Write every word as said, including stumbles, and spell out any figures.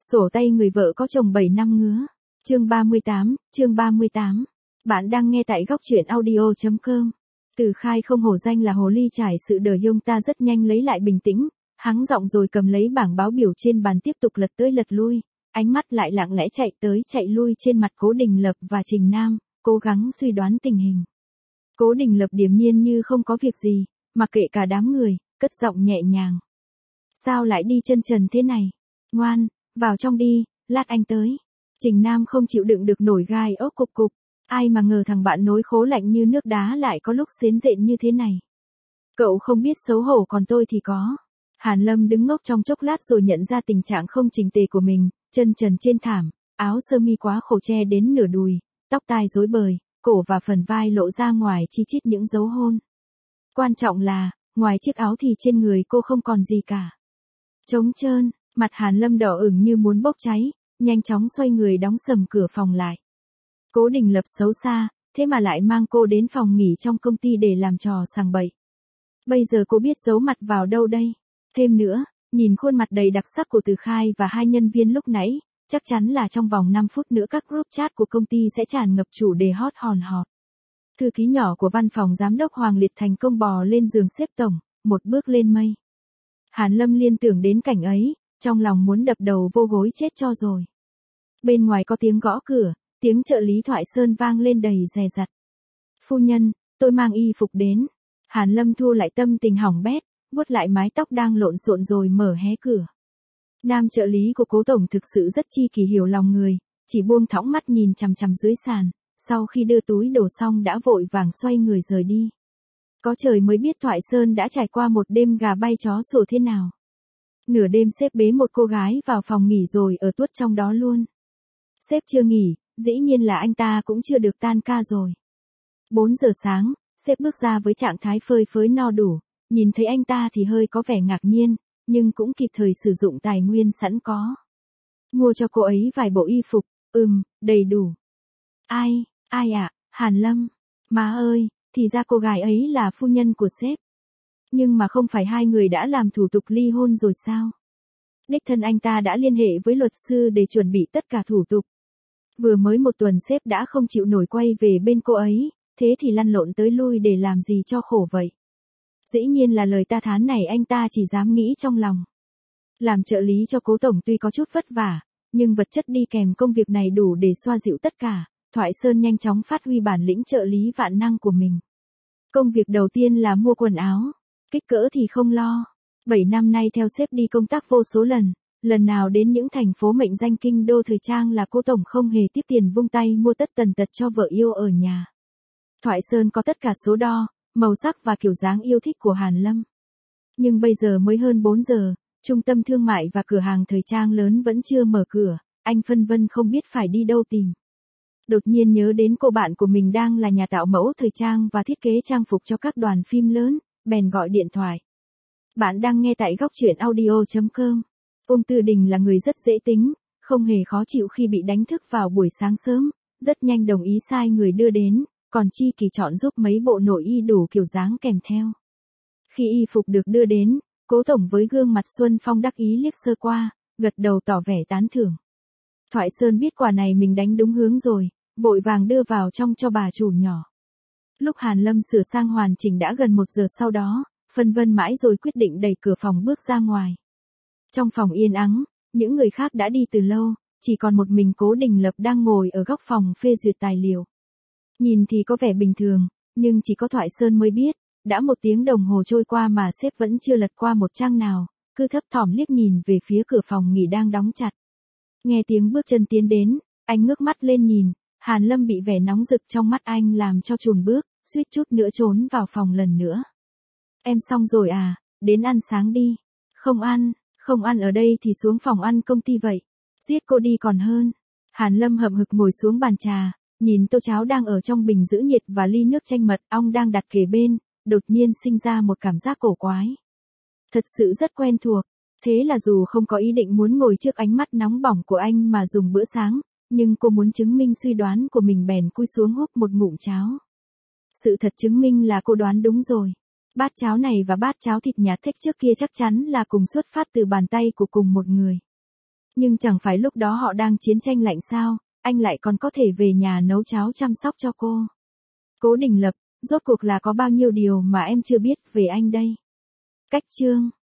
Sổ tay người vợ có chồng bảy năm ngứa. Chương ba mươi tám, chương ba mươi tám. Bạn đang nghe tại góc truyện audio chấm com. Từ Khai không hổ danh là hồ ly trải sự đời Yông ta rất nhanh lấy lại bình tĩnh, hắng giọng rồi cầm lấy bảng báo biểu trên bàn tiếp tục lật tới lật lui, ánh mắt lại lặng lẽ chạy tới chạy lui trên mặt Cố Đình Lập và Trình Nam, cố gắng suy đoán tình hình. Cố Đình Lập điềm nhiên như không có việc gì, mặc kệ cả đám người, cất giọng nhẹ nhàng. Sao lại đi chân trần thế này? Ngoan, vào trong đi, lát anh tới. Trình Nam không chịu đựng được nổi gai ốc cục cục. Ai mà ngờ thằng bạn nối khố lạnh như nước đá lại có lúc xến rện như thế này. Cậu không biết xấu hổ còn tôi thì có. Hàn Lâm đứng ngốc trong chốc lát rồi nhận ra tình trạng không chỉnh tề của mình, chân trần trên thảm, áo sơ mi quá khổ che đến nửa đùi, tóc tai rối bời, cổ và phần vai lộ ra ngoài chi chít những dấu hôn. Quan trọng là, ngoài chiếc áo thì trên người cô không còn gì cả. Trống trơn, mặt Hàn Lâm đỏ ửng như muốn bốc cháy, nhanh chóng xoay người đóng sầm cửa phòng lại. Cố Đình Lập xấu xa, thế mà lại mang cô đến phòng nghỉ trong công ty để làm trò sằng bậy. Bây giờ cô biết giấu mặt vào đâu đây? Thêm nữa, nhìn khuôn mặt đầy đặc sắc của Từ Khai và hai nhân viên lúc nãy, chắc chắn là trong vòng năm phút nữa các group chat của công ty sẽ tràn ngập chủ đề hot hòn hot. Thư ký nhỏ của văn phòng giám đốc Hoàng Liệt thành công bò lên giường xếp tổng, một bước lên mây. Hàn Lâm liên tưởng đến cảnh ấy, trong lòng muốn đập đầu vô gối chết cho rồi. Bên ngoài có tiếng gõ cửa, tiếng trợ lý Thoại Sơn vang lên đầy dè dặt. Phu nhân, tôi mang y phục đến. Hàn Lâm thu lại tâm tình hỏng bét, vuốt lại mái tóc đang lộn xộn rồi mở hé cửa. Nam trợ lý của Cố tổng thực sự rất chi kỷ hiểu lòng người, chỉ buông thõng mắt nhìn chằm chằm dưới sàn, sau khi đưa túi đồ xong đã vội vàng xoay người rời đi. Có trời mới biết Thoại Sơn đã trải qua một đêm gà bay chó sủa thế nào. Nửa đêm sếp bế một cô gái vào phòng nghỉ rồi ở tuốt trong đó luôn. Sếp chưa nghỉ, dĩ nhiên là anh ta cũng chưa được tan ca rồi. bốn giờ sáng, sếp bước ra với trạng thái phơi phới no đủ, nhìn thấy anh ta thì hơi có vẻ ngạc nhiên, nhưng cũng kịp thời sử dụng tài nguyên sẵn có. Mua cho cô ấy vài bộ y phục, ừm, đầy đủ. Ai, ai ạ, à? Hàn Lâm. Má ơi, thì ra cô gái ấy là phu nhân của sếp. Nhưng mà không phải hai người đã làm thủ tục ly hôn rồi sao? Đích thân anh ta đã liên hệ với luật sư để chuẩn bị tất cả thủ tục. Vừa mới một tuần sếp đã không chịu nổi quay về bên cô ấy, thế thì lăn lộn tới lui để làm gì cho khổ vậy? Dĩ nhiên là lời ta thán này anh ta chỉ dám nghĩ trong lòng. Làm trợ lý cho Cố tổng tuy có chút vất vả, nhưng vật chất đi kèm công việc này đủ để xoa dịu tất cả. Thoại Sơn nhanh chóng phát huy bản lĩnh trợ lý vạn năng của mình. Công việc đầu tiên là mua quần áo, kích cỡ thì không lo. bảy năm nay theo sếp đi công tác vô số lần, lần nào đến những thành phố mệnh danh kinh đô thời trang là Cố tổng không hề tiếp tiền vung tay mua tất tần tật cho vợ yêu ở nhà. Thoại Sơn có tất cả số đo, màu sắc và kiểu dáng yêu thích của Hàn Lâm. Nhưng bây giờ mới hơn bốn giờ, trung tâm thương mại và cửa hàng thời trang lớn vẫn chưa mở cửa, anh phân vân không biết phải đi đâu tìm. Đột nhiên nhớ đến cô bạn của mình đang là nhà tạo mẫu thời trang và thiết kế trang phục cho các đoàn phim lớn, bèn gọi điện thoại. Bạn đang nghe tại góc truyện audio chấm com. Ung Tư Đình là người rất dễ tính, không hề khó chịu khi bị đánh thức vào buổi sáng sớm, rất nhanh đồng ý sai người đưa đến, còn chi kỳ chọn giúp mấy bộ nội y đủ kiểu dáng kèm theo. Khi y phục được đưa đến, Cố tổng với gương mặt Xuân Phong đắc ý liếc sơ qua, gật đầu tỏ vẻ tán thưởng. Thoại Sơn biết quả này mình đánh đúng hướng rồi, vội vàng đưa vào trong cho bà chủ nhỏ. Lúc Hàn Lâm sửa sang hoàn chỉnh đã gần một giờ sau đó, phân vân mãi rồi quyết định đẩy cửa phòng bước ra ngoài. Trong phòng yên ắng, những người khác đã đi từ lâu, chỉ còn một mình Cố Đình Lập đang ngồi ở góc phòng phê duyệt tài liệu. Nhìn thì có vẻ bình thường, nhưng chỉ có Thoại Sơn mới biết, đã một tiếng đồng hồ trôi qua mà sếp vẫn chưa lật qua một trang nào, cứ thấp thỏm liếc nhìn về phía cửa phòng nghỉ đang đóng chặt. Nghe tiếng bước chân tiến đến, anh ngước mắt lên nhìn, Hàn Lâm bị vẻ nóng rực trong mắt anh làm cho chùn bước, suýt chút nữa trốn vào phòng lần nữa. Em xong rồi à, đến ăn sáng đi. Không ăn, không ăn ở đây thì xuống phòng ăn công ty vậy. Giết cô đi còn hơn. Hàn Lâm hậm hực ngồi xuống bàn trà, nhìn tô cháo đang ở trong bình giữ nhiệt và ly nước chanh mật ong đang đặt kề bên, đột nhiên sinh ra một cảm giác cổ quái. Thật sự rất quen thuộc, thế là dù không có ý định muốn ngồi trước ánh mắt nóng bỏng của anh mà dùng bữa sáng, nhưng cô muốn chứng minh suy đoán của mình bèn cúi xuống húp một ngụm cháo. Sự thật chứng minh là cô đoán đúng rồi. Bát cháo này và bát cháo thịt nhạt thích trước kia chắc chắn là cùng xuất phát từ bàn tay của cùng một người. Nhưng chẳng phải lúc đó họ đang chiến tranh lạnh sao, anh lại còn có thể về nhà nấu cháo chăm sóc cho cô. Cố Đình Lập, rốt cuộc là có bao nhiêu điều mà em chưa biết về anh đây. Cách chương